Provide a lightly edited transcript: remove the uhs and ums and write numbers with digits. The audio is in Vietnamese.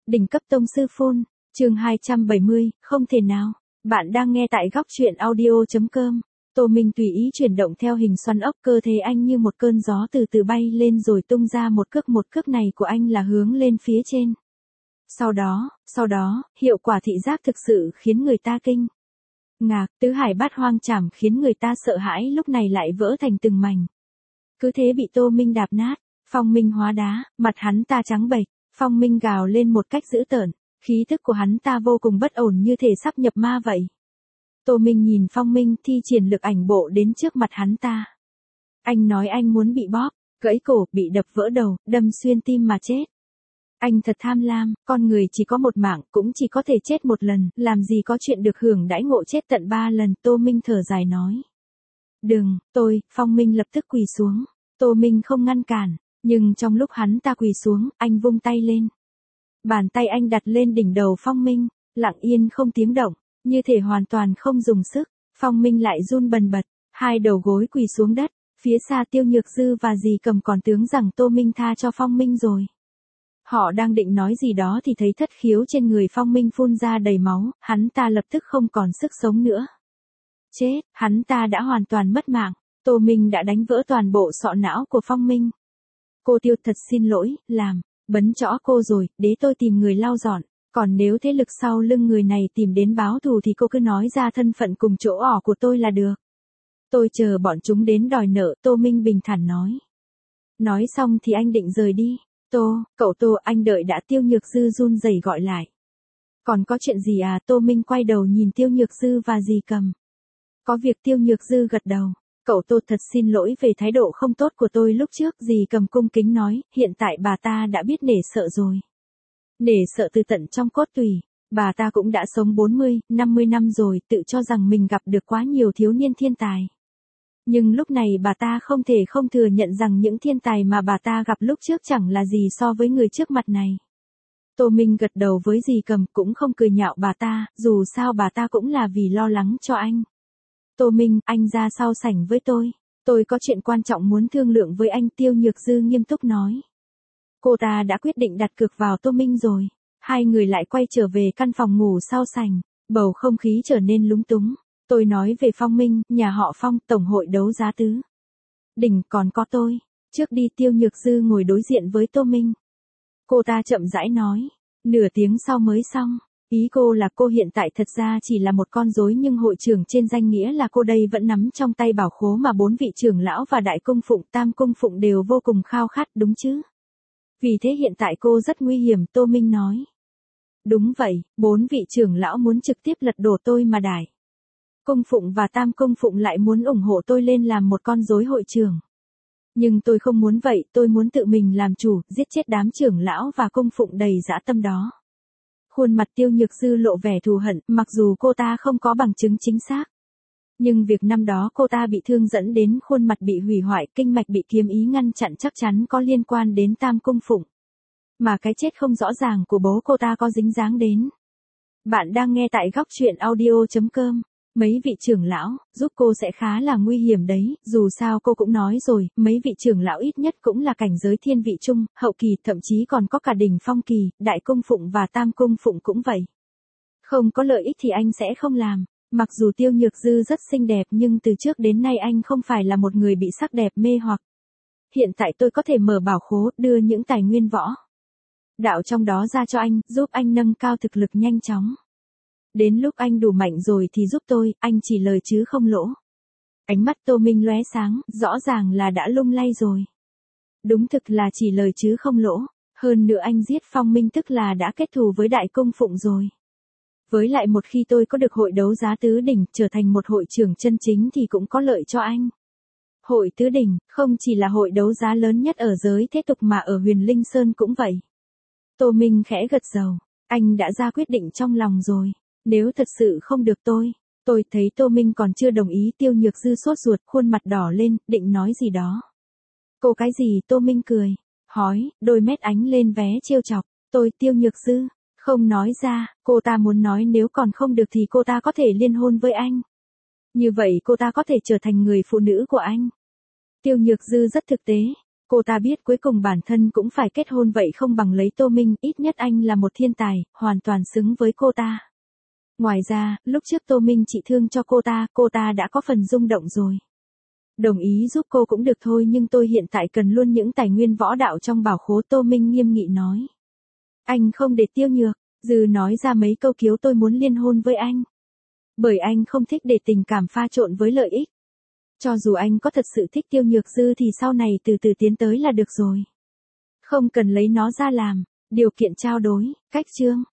Đỉnh cấp tông sư phun, chương 270, không thể nào. Bạn đang nghe tại góc truyện audio.com. Tô Minh tùy ý chuyển động theo hình xoắn ốc, cơ thể anh như một cơn gió từ từ bay lên rồi tung ra một cước này của anh là hướng lên phía trên. Sau đó, hiệu quả thị giác thực sự khiến người ta kinh ngạc, tứ hải bát hoang chảm khiến người ta sợ hãi lúc này lại vỡ thành từng mảnh. Cứ thế bị Tô Minh đạp nát, Phong Minh hóa đá, mặt hắn ta trắng bệch, Phong Minh gào lên một cách dữ tợn, khí thức của hắn ta vô cùng bất ổn như thể sắp nhập ma vậy. Tô Minh nhìn Phong Minh thi triển lực ảnh bộ đến trước mặt hắn ta. Anh nói anh muốn bị bóp, gãy cổ, bị đập vỡ đầu, đâm xuyên tim mà chết. Anh thật tham lam, con người chỉ có một mạng, cũng chỉ có thể chết một lần, làm gì có chuyện được hưởng đãi ngộ chết tận 3 lần, Tô Minh thở dài nói. Đừng, Phong Minh lập tức quỳ xuống. Tô Minh không ngăn cản, nhưng trong lúc hắn ta quỳ xuống, anh vung tay lên. Bàn tay anh đặt lên đỉnh đầu Phong Minh, lặng yên không tiếng động, như thể hoàn toàn không dùng sức. Phong Minh lại run bần bật, hai đầu gối quỳ xuống đất, phía xa Tiêu Nhược Dư và Dì Cầm còn tưởng rằng Tô Minh tha cho Phong Minh rồi. Họ đang định nói gì đó thì thấy thất khiếu trên người Phong Minh phun ra đầy máu, hắn ta lập tức không còn sức sống nữa. Chết, hắn ta đã hoàn toàn mất mạng. Tô Minh đã đánh vỡ toàn bộ sọ não của Phong Minh. Cô Tiêu thật xin lỗi, bấn chõ cô rồi, để tôi tìm người lau dọn. Còn nếu thế lực sau lưng người này tìm đến báo thù thì cô cứ nói ra thân phận cùng chỗ ở của tôi là được. Tôi chờ bọn chúng đến đòi nợ, Tô Minh bình thản nói. Nói xong thì anh định rời đi. Cậu Tô, anh đợi đã, Tiêu Nhược Dư run rẩy gọi lại. Còn có chuyện gì à? Tô Minh quay đầu nhìn Tiêu Nhược Dư và Dì Cầm. Có việc, Tiêu Nhược Dư gật đầu. Cậu Tô thật xin lỗi về thái độ không tốt của tôi lúc trước, Dì Cầm cung kính nói, hiện tại bà ta đã biết nể sợ rồi. Nể sợ từ tận trong cốt tủy, bà ta cũng đã sống 40, 50 năm rồi, tự cho rằng mình gặp được quá nhiều thiếu niên thiên tài. Nhưng lúc này bà ta không thể không thừa nhận rằng những thiên tài mà bà ta gặp lúc trước chẳng là gì so với người trước mặt này. Tô Minh gật đầu với Dì Cầm, cũng không cười nhạo bà ta, dù sao bà ta cũng là vì lo lắng cho anh. Tô Minh, anh ra sau sảnh với tôi có chuyện quan trọng muốn thương lượng với anh, Tiêu Nhược Dư nghiêm túc nói. Cô ta đã quyết định đặt cược vào Tô Minh rồi. Hai người lại quay trở về căn phòng ngủ sau sảnh, bầu không khí trở nên lúng túng. Tôi nói về Phong Minh, nhà họ Phong, tổng hội đấu giá tứ đỉnh, còn có tôi. Trước đi, Tiêu Nhược Dư ngồi đối diện với Tô Minh. Cô ta chậm rãi nói, nửa tiếng sau mới xong. Ý cô là cô hiện tại thật ra chỉ là một con rối, nhưng hội trưởng trên danh nghĩa là cô đây vẫn nắm trong tay bảo khố mà 4 vị trưởng lão và đại cung phụng, tam cung phụng đều vô cùng khao khát, đúng chứ? Vì thế hiện tại cô rất nguy hiểm, Tô Minh nói. Đúng vậy, 4 vị trưởng lão muốn trực tiếp lật đổ tôi mà đại cung phụng và tam cung phụng lại muốn ủng hộ tôi lên làm một con rối hội trưởng. Nhưng tôi không muốn vậy, tôi muốn tự mình làm chủ, giết chết đám trưởng lão và cung phụng đầy dã tâm đó. Khuôn mặt Tiêu Nhược Dư lộ vẻ thù hận, mặc dù cô ta không có bằng chứng chính xác. Nhưng việc năm đó cô ta bị thương dẫn đến khuôn mặt bị hủy hoại, kinh mạch bị kiếm ý ngăn chặn chắc chắn có liên quan đến tam cung phụng. Mà cái chết không rõ ràng của bố cô ta có dính dáng đến. Bạn đang nghe tại góc truyện audio.com. Mấy vị trưởng lão, giúp cô sẽ khá là nguy hiểm đấy, dù sao cô cũng nói rồi, mấy vị trưởng lão ít nhất cũng là cảnh giới thiên vị trung, hậu kỳ, thậm chí còn có cả đỉnh phong kỳ, đại cung phụng và tam cung phụng cũng vậy. Không có lợi ích thì anh sẽ không làm. Mặc dù Tiêu Nhược Dư rất xinh đẹp nhưng từ trước đến nay anh không phải là một người bị sắc đẹp mê hoặc. Hiện tại tôi có thể mở bảo khố, đưa những tài nguyên võ đạo trong đó ra cho anh, giúp anh nâng cao thực lực nhanh chóng. Đến lúc anh đủ mạnh rồi thì giúp tôi, anh chỉ lời chứ không lỗ. Ánh mắt Tô Minh lóe sáng, rõ ràng là đã lung lay rồi. Đúng thực là chỉ lời chứ không lỗ, hơn nữa anh giết Phong Minh tức là đã kết thù với đại cung phụng rồi. Với lại một khi tôi có được hội đấu giá tứ đỉnh, trở thành một hội trưởng chân chính thì cũng có lợi cho anh. Hội tứ đỉnh, không chỉ là hội đấu giá lớn nhất ở giới thế tục mà ở Huyền Linh Sơn cũng vậy. Tô Minh khẽ gật đầu, anh đã ra quyết định trong lòng rồi. Nếu thật sự không được tôi thấy Tô Minh còn chưa đồng ý, Tiêu Nhược Dư sốt ruột, khuôn mặt đỏ lên, định nói gì đó. Cô cái gì? Tô Minh cười, hói, đôi mét ánh lên vé trêu chọc, Tiêu Nhược Dư, không nói ra, cô ta muốn nói nếu còn không được thì cô ta có thể liên hôn với anh. Như vậy cô ta có thể trở thành người phụ nữ của anh. Tiêu Nhược Dư rất thực tế, Cô ta biết cuối cùng bản thân cũng phải kết hôn vậy không bằng lấy Tô Minh, ít nhất anh là một thiên tài, hoàn toàn xứng với cô ta. Ngoài ra, lúc trước Tô Minh trị thương cho cô ta đã có phần rung động rồi. Đồng ý giúp cô cũng được thôi nhưng tôi hiện tại cần luôn những tài nguyên võ đạo trong bảo khố, Tô Minh nghiêm nghị nói. Anh không để Tiêu Nhược, Dư nói ra mấy câu kiếu tôi muốn liên hôn với anh. Bởi anh không thích để tình cảm pha trộn với lợi ích. Cho dù anh có thật sự thích Tiêu Nhược Dư thì sau này từ từ tiến tới là được rồi. Không cần lấy nó ra làm điều kiện trao đổi, cách chương.